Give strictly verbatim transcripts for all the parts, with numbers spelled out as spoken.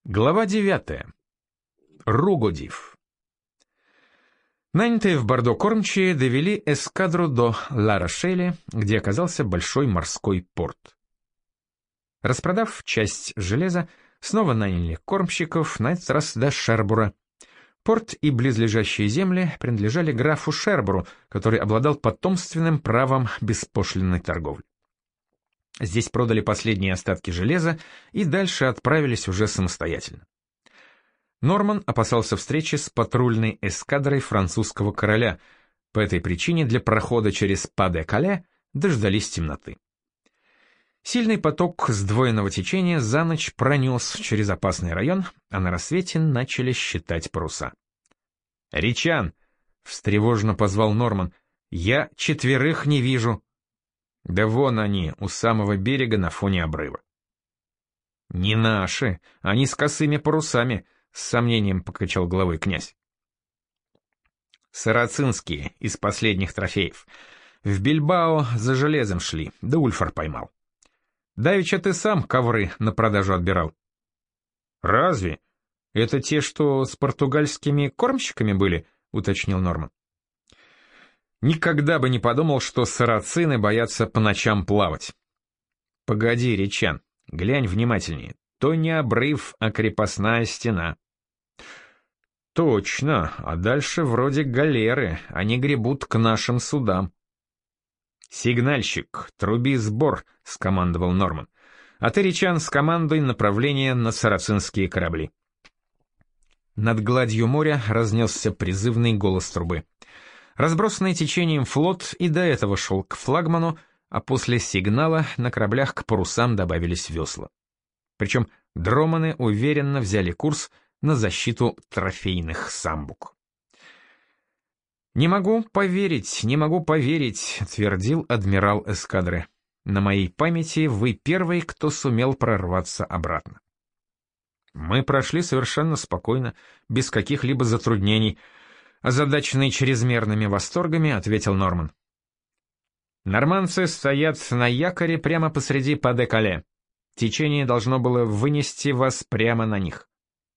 Глава девятая. Ругодив. Нанятые в Бордо кормчие довели эскадру до Ла-Рошеля, где оказался большой морской порт. Распродав часть железа, снова наняли кормщиков, на этот раз до Шербура. Порт и близлежащие земли принадлежали графу Шербуру, который обладал потомственным правом беспошлинной торговли. Здесь продали последние остатки железа и дальше отправились уже самостоятельно. Норман опасался встречи с патрульной эскадрой французского короля, по этой причине для прохода через Па-де-Кале дождались темноты. Сильный поток сдвоенного течения за ночь пронес через опасный район, а на рассвете начали считать паруса. «Ричан!» — встревоженно позвал Норман. «Я четверых не вижу». «Да вон они, у самого берега на фоне обрыва». «Не наши, они с косыми парусами», — с сомнением покачал головой князь. «Сарацинские, из последних трофеев. В Бильбао за железом шли, да Ульфар поймал. Давеча ты сам ковры на продажу отбирал». «Разве? Это те, что с португальскими кормщиками были?» — уточнил Норман. «Никогда бы не подумал, что сарацины боятся по ночам плавать». «Погоди, Ричан, глянь внимательнее. То не обрыв, а крепостная стена». «Точно, а дальше вроде галеры, они гребут к нашим судам». «Сигнальщик, труби сбор», — скомандовал Норман. «А ты, Ричан, скомандуй направление на сарацинские корабли». Над гладью моря разнесся призывный голос трубы. Разбросанный течением флот и до этого шел к флагману, а после сигнала на кораблях к парусам добавились весла. Причем дроманы уверенно взяли курс на защиту трофейных самбук. «Не могу поверить, не могу поверить», — твердил адмирал эскадры. «На моей памяти вы первый, кто сумел прорваться обратно». «Мы прошли совершенно спокойно, без каких-либо затруднений», — озадаченный чрезмерными восторгами, ответил Норман. «Норманцы стоят на якоре прямо посреди Па-де-Кале. Течение должно было вынести вас прямо на них».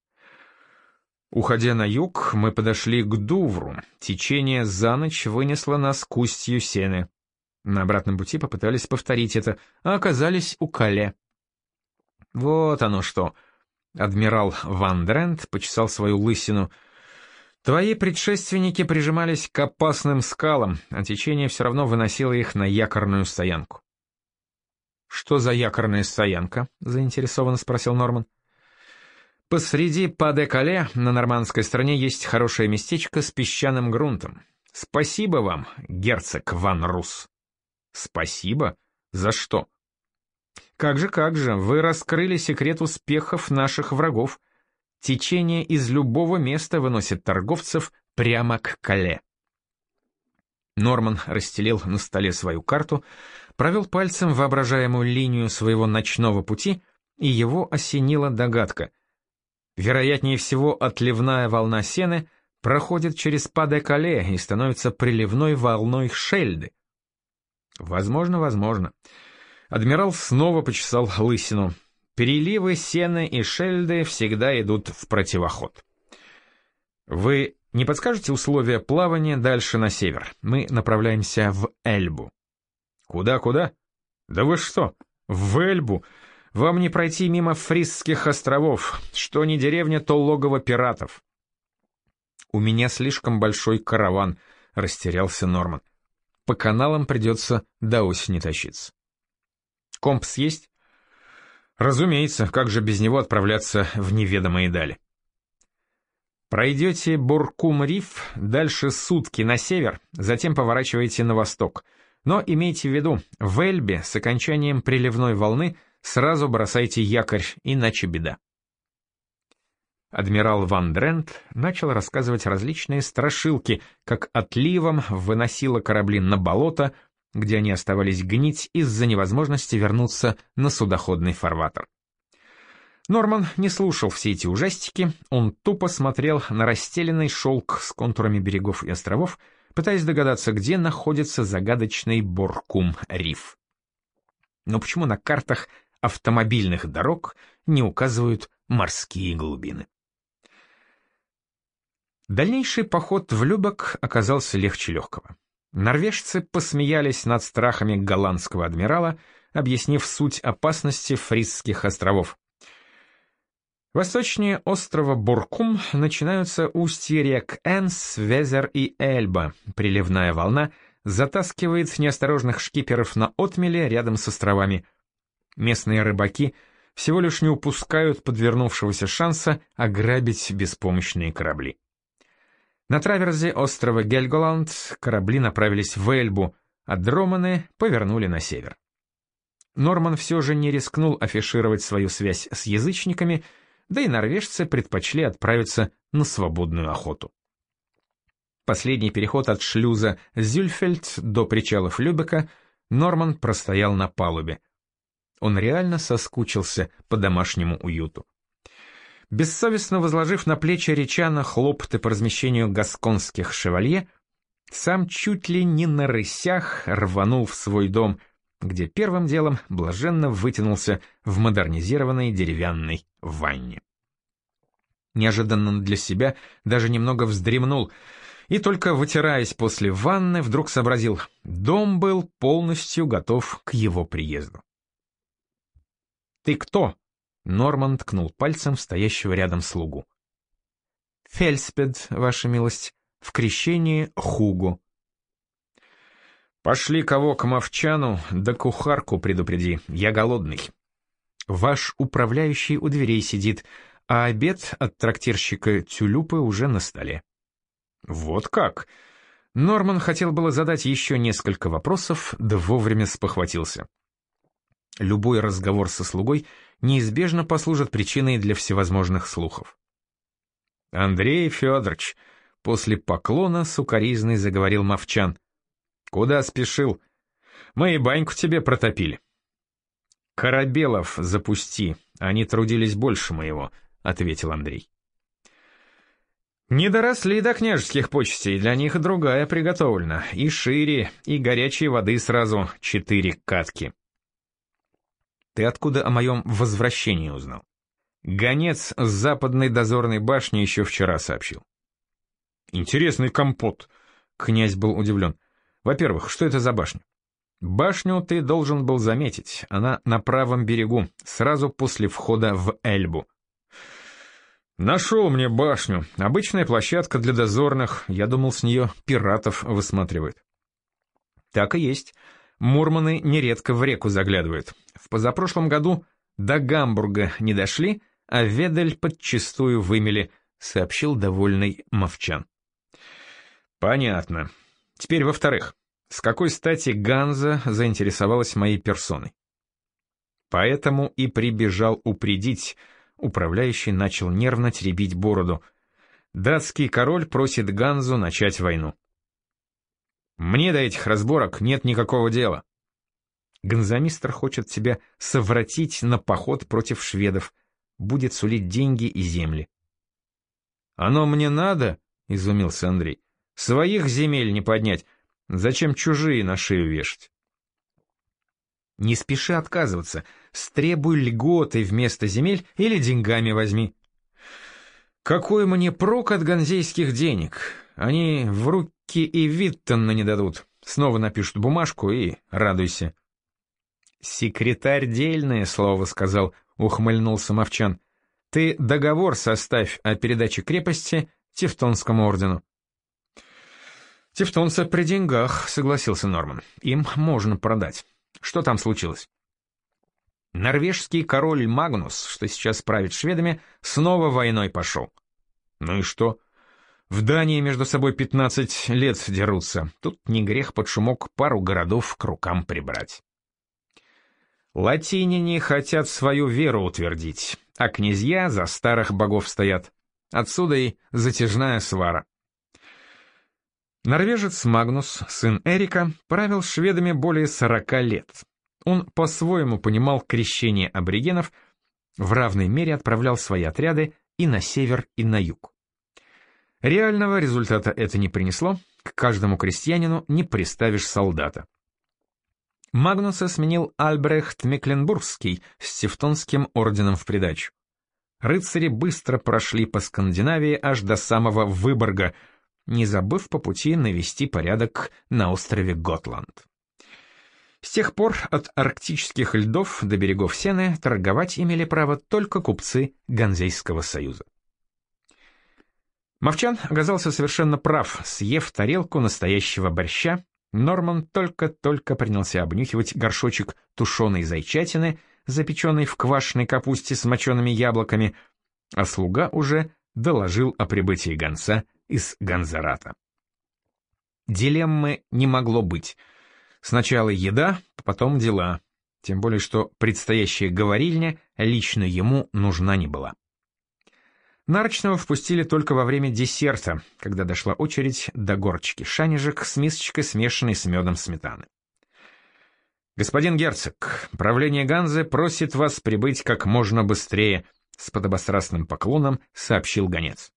Уходя на юг, мы подошли к Дувру. Течение за ночь вынесло нас к устью Сены. На обратном пути попытались повторить это, а оказались у Кале. «Вот оно что!» Адмирал Ван Дрент почесал свою лысину. «Твои предшественники прижимались к опасным скалам, а течение все равно выносило их на якорную стоянку». «Что за якорная стоянка?» — заинтересованно спросил Норман. «Посреди Па-де-Кале на нормандской стороне есть хорошее местечко с песчаным грунтом. Спасибо вам, герцог Ван Рус». «Спасибо? За что?» «Как же, как же, вы раскрыли секрет успехов наших врагов. Течение из любого места выносит торговцев прямо к Кале». Норман расстелил на столе свою карту, провел пальцем воображаемую линию своего ночного пути, и его осенила догадка. Вероятнее всего, отливная волна Сены проходит через Па-де-Кале и становится приливной волной Шельды. Возможно, возможно. Адмирал снова почесал лысину. Переливы Сены и Шельды всегда идут в противоход. «Вы не подскажете условия плавания дальше на север? Мы направляемся в Эльбу». «Куда-куда? Да вы что, в Эльбу? Вам не пройти мимо Фрисских островов. Что не деревня, то логово пиратов». «У меня слишком большой караван», — растерялся Норман. «По каналам придется до осени тащиться». «Компас есть?» «Разумеется, как же без него отправляться в неведомые дали?» «Пройдете Буркум-Риф, дальше сутки на север, затем поворачиваете на восток. Но имейте в виду, в Эльбе с окончанием приливной волны сразу бросайте якорь, иначе беда». Адмирал Ван Дрент начал рассказывать различные страшилки, как отливом выносило корабли на болото, где они оставались гнить из-за невозможности вернуться на судоходный фарватер. Норман не слушал все эти ужастики, он тупо смотрел на расстеленный шелк с контурами берегов и островов, пытаясь догадаться, где находится загадочный Буркум-Риф. Но почему на картах автомобильных дорог не указывают морские глубины. Дальнейший поход в Любек оказался легче легкого. Норвежцы посмеялись над страхами голландского адмирала, объяснив суть опасности Фрисских островов. Восточнее острова Буркум начинаются устья рек Энс, Везер и Эльба. Приливная волна затаскивает неосторожных шкиперов на отмели рядом с островами. Местные рыбаки всего лишь не упускают подвернувшегося шанса ограбить беспомощные корабли. На траверзе острова Гельголанд корабли направились в Эльбу, а Дроманы повернули на север. Норман все же не рискнул афишировать свою связь с язычниками, да и норвежцы предпочли отправиться на свободную охоту. Последний переход от шлюза Зюльфельд до причалов Любека Норман простоял на палубе. Он реально соскучился по домашнему уюту. Бессовестно возложив на плечи Ричана хлопоты по размещению гасконских шевалье, сам чуть ли не на рысях рванул в свой дом, где первым делом блаженно вытянулся в модернизированной деревянной ванне. Неожиданно для себя даже немного вздремнул, и только вытираясь после ванны, вдруг сообразил, дом был полностью готов к его приезду. «Ты кто?» — Норман ткнул пальцем в стоящего рядом слугу. «Фельспед, ваша милость, в крещении Хуго». «Пошли кого к Мовчану, да кухарку предупреди, я голодный». «Ваш управляющий у дверей сидит, а обед от трактирщика Тюлюпы уже на столе». «Вот как?» Норман хотел было задать еще несколько вопросов, да вовремя спохватился. Любой разговор со слугой неизбежно послужит причиной для всевозможных слухов. «Андрей Федорович», — после поклона сукоризной заговорил Мовчан, — «куда спешил? Мы и баньку тебе протопили». «Корабелов запусти, они трудились больше моего», — ответил Андрей. «Не доросли до княжеских почестей, для них другая приготовлена, и шире, и горячей воды сразу четыре катки». «Ты откуда о моем возвращении узнал?» «Гонец с западной дозорной башни еще вчера сообщил». «Интересный компот», — князь был удивлен. «Во-первых, что это за башня?» «Башню ты должен был заметить, она на правом берегу, сразу после входа в Эльбу». «Нашел мне башню, обычная площадка для дозорных, я думал, с нее пиратов высматривают». «Так и есть». Мурманы нередко в реку заглядывают. В позапрошлом году до Гамбурга не дошли, а Ведель подчистую вымели, сообщил довольный Мовчан. Понятно. Теперь во-вторых, с какой стати Ганза заинтересовалась моей персоной? Поэтому и прибежал упредить. Управляющий начал нервно теребить бороду. Датский король просит Ганзу начать войну. Мне до этих разборок нет никакого дела. Ганзамистр хочет тебя совратить на поход против шведов, будет сулить деньги и земли. Оно мне надо, изумился Андрей. Своих земель не поднять, зачем чужие на шею вешать? Не спеши отказываться, стребуй льготы вместо земель или деньгами возьми. Какой мне прок от ганзейских денег? Они в руки и Виттона не дадут. Снова напишут бумажку и радуйся. Секретарь дельное слово сказал, ухмыльнулся Мовчан. Ты договор составь о передаче крепости Тевтонскому ордену. Тевтонцы при деньгах, согласился Норман. Им можно продать. Что там случилось? Норвежский король Магнус, что сейчас правит шведами, снова войной пошел. Ну и что? В Дании между собой пятнадцать лет дерутся. Тут не грех под шумок пару городов к рукам прибрать. Латиняне хотят свою веру утвердить, а князья за старых богов стоят. Отсюда и затяжная свара. Норвежец Магнус, сын Эрика, правил шведами более сорока лет. Он по-своему понимал крещение аборигенов, в равной мере отправлял свои отряды и на север, и на юг. Реального результата это не принесло, к каждому крестьянину не приставишь солдата. Магнуса сменил Альбрехт Мекленбургский с Тевтонским орденом в придачу. рыцари быстро прошли по Скандинавии аж до самого Выборга, не забыв по пути навести порядок на острове Готланд. С тех пор от арктических льдов до берегов Сены торговать имели право только купцы Ганзейского союза. Мовчан оказался совершенно прав. Съев тарелку настоящего борща, Норман только-только принялся обнюхивать горшочек тушеной зайчатины, запеченной в квашеной капусте с мочеными яблоками, а слуга уже доложил о прибытии гонца из Ганзарата. Дилеммы не могло быть. Сначала еда, потом дела, тем более что предстоящая говорильня лично ему нужна не была. Нарочного впустили только во время десерта, когда дошла очередь до горочки шанежек с мисочкой, смешанной с медом сметаны. «Господин герцог, правление Ганзы просит вас прибыть как можно быстрее», — с подобострастным поклоном сообщил гонец.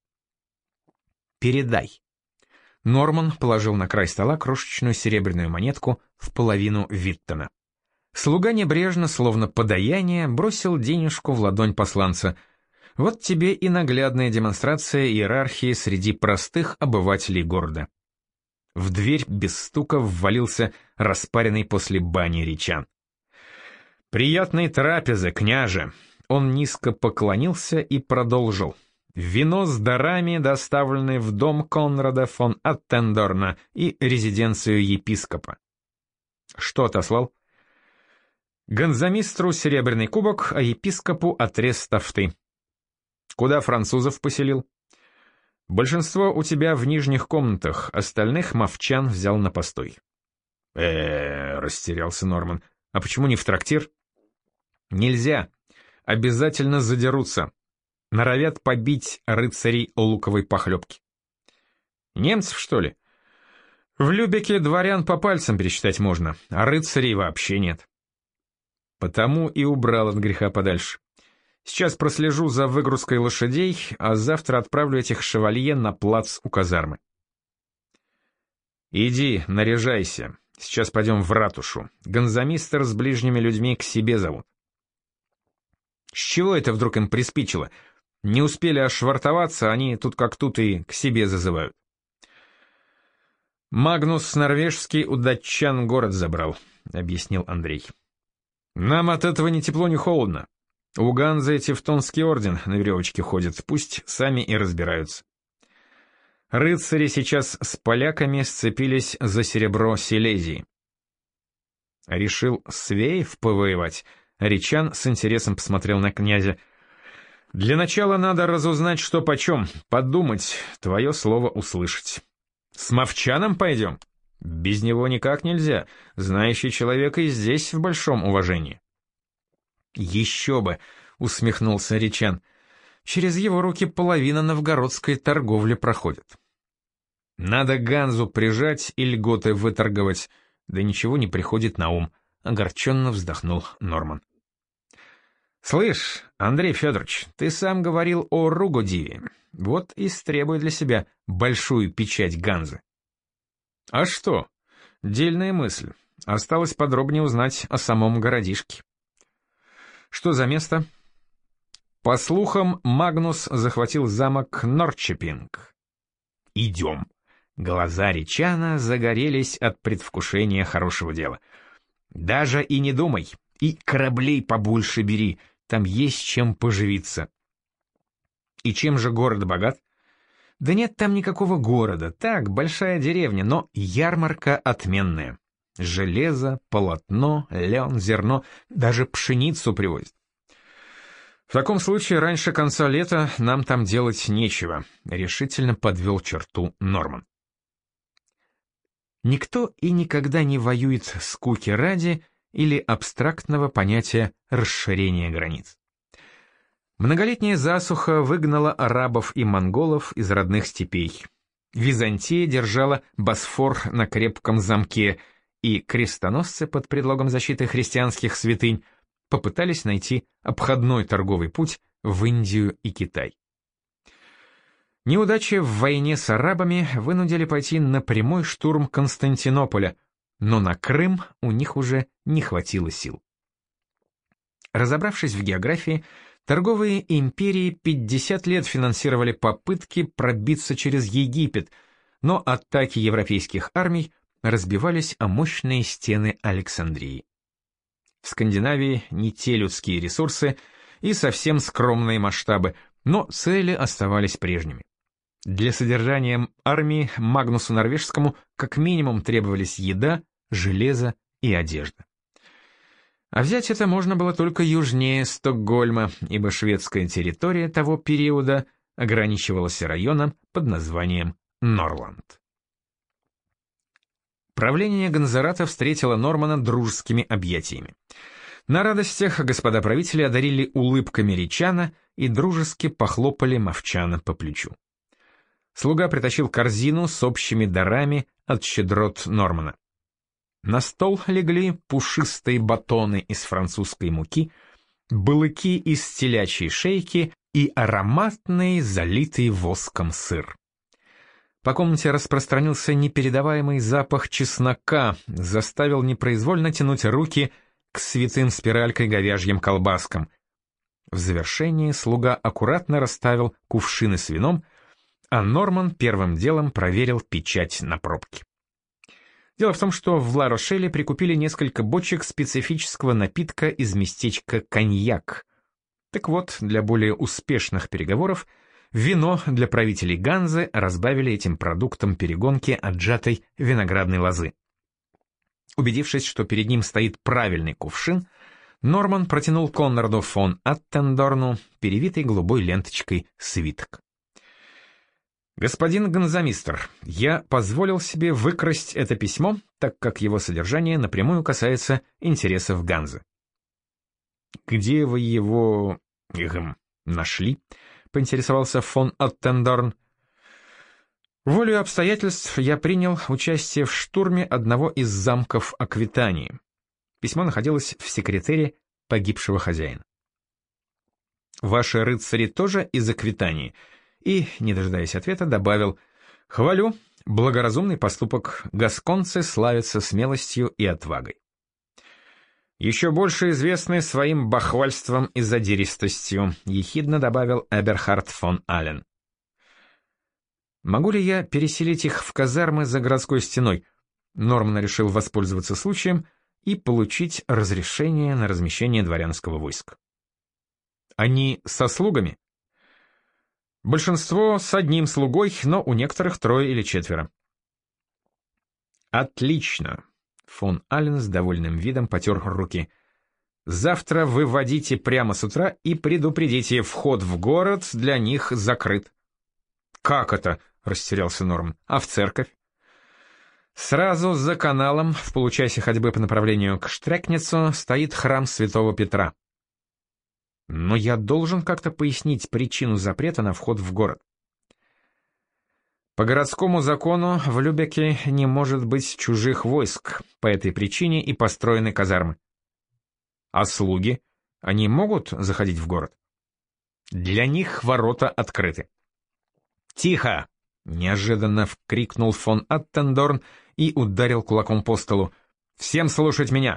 «Передай». Норман положил на край стола крошечную серебряную монетку в половину Виттона. Слуга небрежно, словно подаяние, бросил денежку в ладонь посланца. Вот тебе и наглядная демонстрация иерархии среди простых обывателей города. В дверь без стука ввалился распаренный после бани Ричан. «Приятной трапезы, княже!» Он низко поклонился и продолжил. «Вино с дарами, доставленное в дом Конрада фон Аттендорна и резиденцию епископа». «Что отослал?» «Ганзамистру серебряный кубок, а епископу отрез тафты». «Куда французов поселил?» «Большинство у тебя в нижних комнатах, остальных Мовчан взял на постой». «Э-э-э», растерялся Норман. «А почему не в трактир?» «Нельзя. Обязательно задерутся. Норовят побить рыцарей луковой похлебки». «Немцев, что ли?» «В Любеке дворян по пальцам пересчитать можно, а рыцарей вообще нет». «Потому и убрал от греха подальше. Сейчас прослежу за выгрузкой лошадей, а завтра отправлю этих шевалье на плац у казармы». «Иди, наряжайся. Сейчас пойдем в ратушу. Ганзамистер с ближними людьми к себе зовут». «С чего это вдруг им приспичило? Не успели ошвартоваться, они тут как тут и к себе зазывают». «Магнус Норвежский у датчан город забрал», — объяснил Андрей. «Нам от этого ни тепло, ни холодно. У Ганзы Тевтонский орден на веревочке ходит, пусть сами и разбираются. Рыцари сейчас с поляками сцепились за серебро Силезии». «Решил свеев повоевать?» Ричан с интересом посмотрел на князя. «Для начала надо разузнать, что почем, подумать, твое слово услышать. С Мовчаном пойдем? Без него никак нельзя, знающий человек и здесь в большом уважении». «Еще бы», — усмехнулся Ричан, — «через его руки половина новгородской торговли проходит». «Надо Ганзу прижать и льготы выторговать, да ничего не приходит на ум», — огорченно вздохнул Норман. «Слышь, Андрей Федорович, ты сам говорил о Ругодиве. Вот и стребуй для себя большую печать Ганзы». «А что? Дельная мысль. Осталось подробнее узнать о самом городишке». «Что за место?» «По слухам, Магнус захватил замок Норрчепинг». «Идем». Глаза Ричана загорелись от предвкушения хорошего дела. «Даже и не думай, и кораблей побольше бери, там есть чем поживиться». «И чем же город богат?» «Да нет там никакого города, так, большая деревня, но ярмарка отменная. Железо, полотно, лен, зерно, даже пшеницу привозят». «В таком случае раньше конца лета нам там делать нечего», — решительно подвел черту Норман. Никто и никогда не воюет скуки ради или абстрактного понятия расширения границ. Многолетняя засуха выгнала арабов и монголов из родных степей. Византия держала Босфор на крепком замке, и крестоносцы под предлогом защиты христианских святынь попытались найти обходной торговый путь в Индию и Китай. Неудачи в войне с арабами вынудили пойти на прямой штурм Константинополя, но на Крым у них уже не хватило сил. Разобравшись в географии, Торговые империи пятьдесят лет финансировали попытки пробиться через Египет, но атаки европейских армий разбивались о мощные стены Александрии. В Скандинавии не те людские ресурсы и совсем скромные масштабы, но цели оставались прежними. Для содержания армии Магнусу Норвежскому как минимум требовались еда, железо и одежда. А взять это можно было только южнее Стокгольма, ибо шведская территория того периода ограничивалась районом под названием Норланд. Правление Гонзарата встретило Нормана дружескими объятиями. На радостях господа правители одарили улыбками Ричана и дружески похлопали Мовчана по плечу. Слуга притащил корзину с общими дарами от щедрот Нормана. На стол легли пушистые батоны из французской муки, балыки из телячьей шейки и ароматный, залитый воском сыр. По комнате распространился непередаваемый запах чеснока, заставил непроизвольно тянуть руки к святым спиралькой говяжьим колбаскам. В завершении слуга аккуратно расставил кувшины с вином, а Норман первым делом проверил печать на пробке. Дело в том, что в Ла-Рошеле прикупили несколько бочек специфического напитка из местечка Коньяк. Так вот, для более успешных переговоров вино для правителей Ганзы разбавили этим продуктом перегонки отжатой виноградной лозы. Убедившись, что перед ним стоит правильный кувшин, Норман протянул Конраду фон Аттендорну перевитый голубой ленточкой свиток. «Господин Ганзамистр, я позволил себе выкрасть это письмо, так как его содержание напрямую касается интересов Ганзы». «Где вы его... Эхм, нашли?» — поинтересовался фон Аттендорн. «Волею обстоятельств я принял участие в штурме одного из замков Аквитании. Письмо находилось в секретаре погибшего хозяина». «Ваши рыцари тоже из Аквитании?» И, не дожидаясь ответа, добавил: «Хвалю, благоразумный поступок, гасконцы славятся смелостью и отвагой». «Еще больше известны своим бахвальством и задиристостью», — ехидно добавил Эберхард фон Аллен. «Могу ли я переселить их в казармы за городской стеной?» Норман решил воспользоваться случаем и получить разрешение на размещение дворянского войска. «Они со слугами?» «Большинство с одним слугой, но у некоторых трое или четверо». «Отлично!» — фон Аллен с довольным видом потер руки. «Завтра выводите прямо с утра и предупредите, вход в город для них закрыт». «Как это?» — растерялся Норман. «А в церковь?» «Сразу за каналом, в получасе ходьбы по направлению к Штрекницу, стоит храм святого Петра». «Но я должен как-то пояснить причину запрета на вход в город». «По городскому закону в Любеке не может быть чужих войск, по этой причине и построены казармы». «А слуги? Они могут заходить в город?» «Для них ворота открыты». «Тихо!» — неожиданно вкрикнул фон Аттендорн и ударил кулаком по столу. «Всем слушать меня!»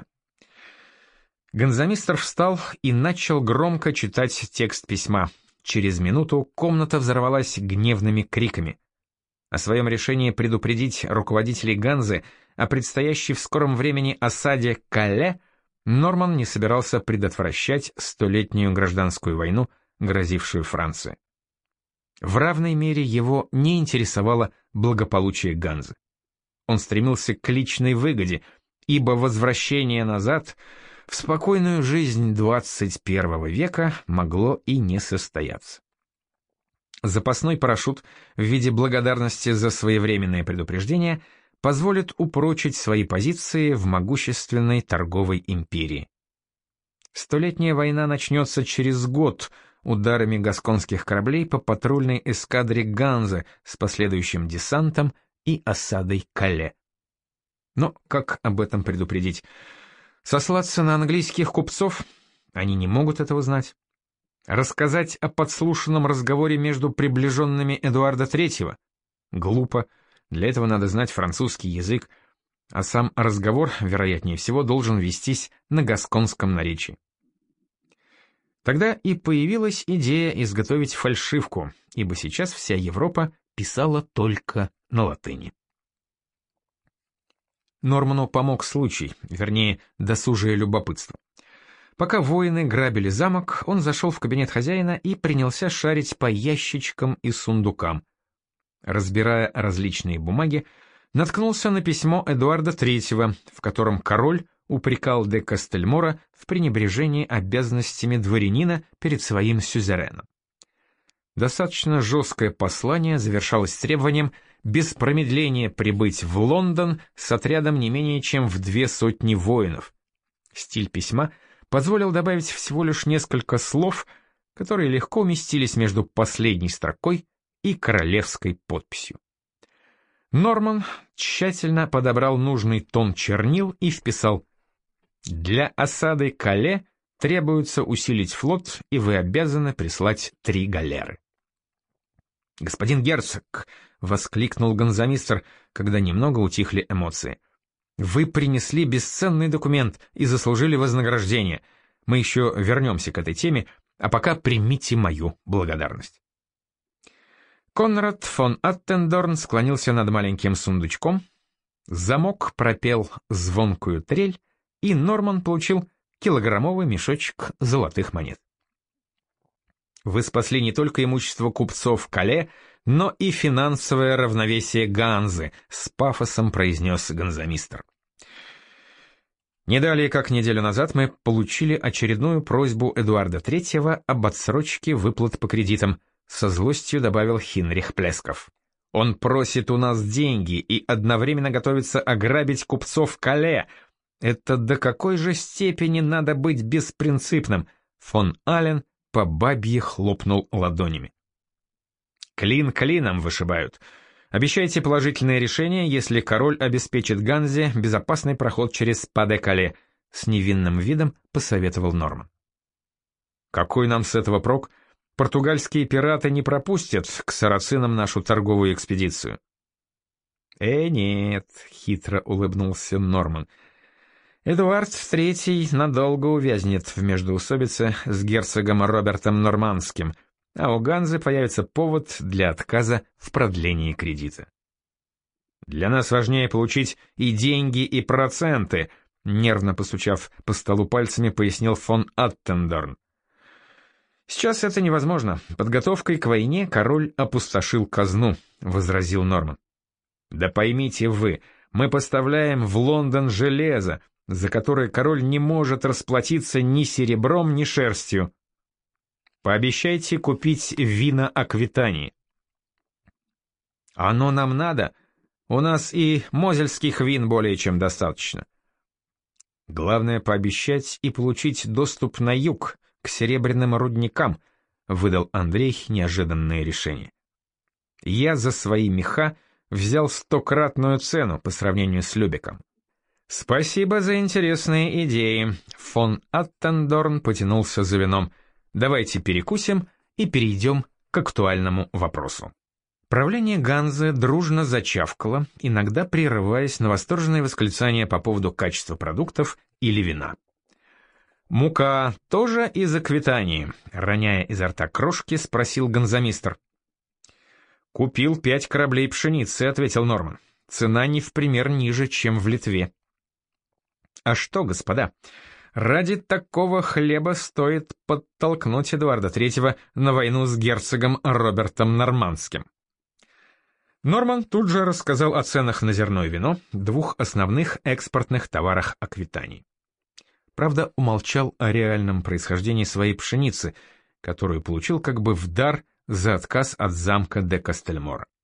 Ганзамистр встал и начал громко читать текст письма. Через минуту комната взорвалась гневными криками. О своем решении предупредить руководителей Ганзы о предстоящей в скором времени осаде Кале Норман не собирался предотвращать столетнюю гражданскую войну, грозившую Франции. В равной мере его не интересовало благополучие Ганзы. Он стремился к личной выгоде, ибо возвращение назад в спокойную жизнь двадцать первого века могло и не состояться. Запасной парашют в виде благодарности за своевременное предупреждение позволит упрочить свои позиции в могущественной торговой империи. Столетняя война начнется через год ударами гасконских кораблей по патрульной эскадре Ганзы с последующим десантом и осадой Кале. Но как об этом предупредить? Сослаться на английских купцов? Они не могут этого знать. Рассказать о подслушанном разговоре между приближенными Эдуарда Третьего? Глупо. Для этого надо знать французский язык, а сам разговор, вероятнее всего, должен вестись на гасконском наречии. Тогда и появилась идея изготовить фальшивку, ибо сейчас вся Европа писала только на латыни. Норману помог случай, вернее, досужее любопытство. Пока воины грабили замок, он зашел в кабинет хозяина и принялся шарить по ящичкам и сундукам. Разбирая различные бумаги, наткнулся на письмо Эдуарда третьего, в котором король упрекал де Кастельмора в пренебрежении обязанностями дворянина перед своим сюзереном. Достаточно жесткое послание завершалось требованием без промедления прибыть в Лондон с отрядом не менее чем в две сотни воинов. Стиль письма позволил добавить всего лишь несколько слов, которые легко уместились между последней строкой и королевской подписью. Норман тщательно подобрал нужный тон чернил и вписал: «Для осады Кале требуется усилить флот, и вы обязаны прислать три галеры». «Господин герцог», — воскликнул гонзамистр, когда немного утихли эмоции, — «вы принесли бесценный документ и заслужили вознаграждение. Мы еще вернемся к этой теме, а пока примите мою благодарность». Конрад фон Аттендорн склонился над маленьким сундучком, замок пропел звонкую трель, и Норман получил килограммовый мешочек золотых монет. «Вы спасли не только имущество купцов Кале, но и финансовое равновесие Ганзы», — с пафосом произнес гонзамистр. Не далее, как неделю назад, мы получили очередную просьбу Эдуарда третьего об отсрочке выплат по кредитам, со злостью добавил Хинрих Плесков. «Он просит у нас деньги и одновременно готовится ограбить купцов Кале. Это до какой же степени надо быть беспринципным?» Фон Ален по бабье хлопнул ладонями. «Клин клином вышибают. Обещайте положительное решение, если король обеспечит Ганзе безопасный проход через Па-де-Кале», — с невинным видом посоветовал Норман. «Какой нам с этого прок? Португальские пираты не пропустят к сарацинам нашу торговую экспедицию». «Э, нет», — хитро улыбнулся Норман. «Эдуард третий надолго увязнет в междоусобице с герцогом Робертом Нормандским, а у Ганзы появится повод для отказа в продлении кредита». «Для нас важнее получить и деньги, и проценты», — нервно постучав по столу пальцами, пояснил фон Аттендорн. «Сейчас это невозможно. Подготовкой к войне король опустошил казну», — возразил Норман. «Да поймите вы, мы поставляем в Лондон железо, за которое король не может расплатиться ни серебром, ни шерстью. Пообещайте купить вина Аквитании». «Оно нам надо? У нас и мозельских вин более чем достаточно». «Главное пообещать и получить доступ на юг, к серебряным рудникам», — выдал Андрей неожиданное решение. «Я за свои меха взял стократную цену по сравнению с Любеком». «Спасибо за интересные идеи», — фон Аттендорн потянулся за вином. «Давайте перекусим и перейдем к актуальному вопросу». Правление Ганзы дружно зачавкало, иногда прерываясь на восторженные восклицания по поводу качества продуктов или вина. «Мука тоже из Аквитании?» — роняя изо рта крошки, спросил гонзамистр. «Купил пять кораблей пшеницы», — ответил Норман. «Цена не в пример ниже, чем в Литве». «А что, господа, ради такого хлеба стоит подтолкнуть Эдуарда третьего на войну с герцогом Робертом Нормандским». Норман тут же рассказал о ценах на зерно и вино, двух основных экспортных товарах Аквитании. Правда, умолчал о реальном происхождении своей пшеницы, которую получил как бы в дар за отказ от замка де Кастельмора.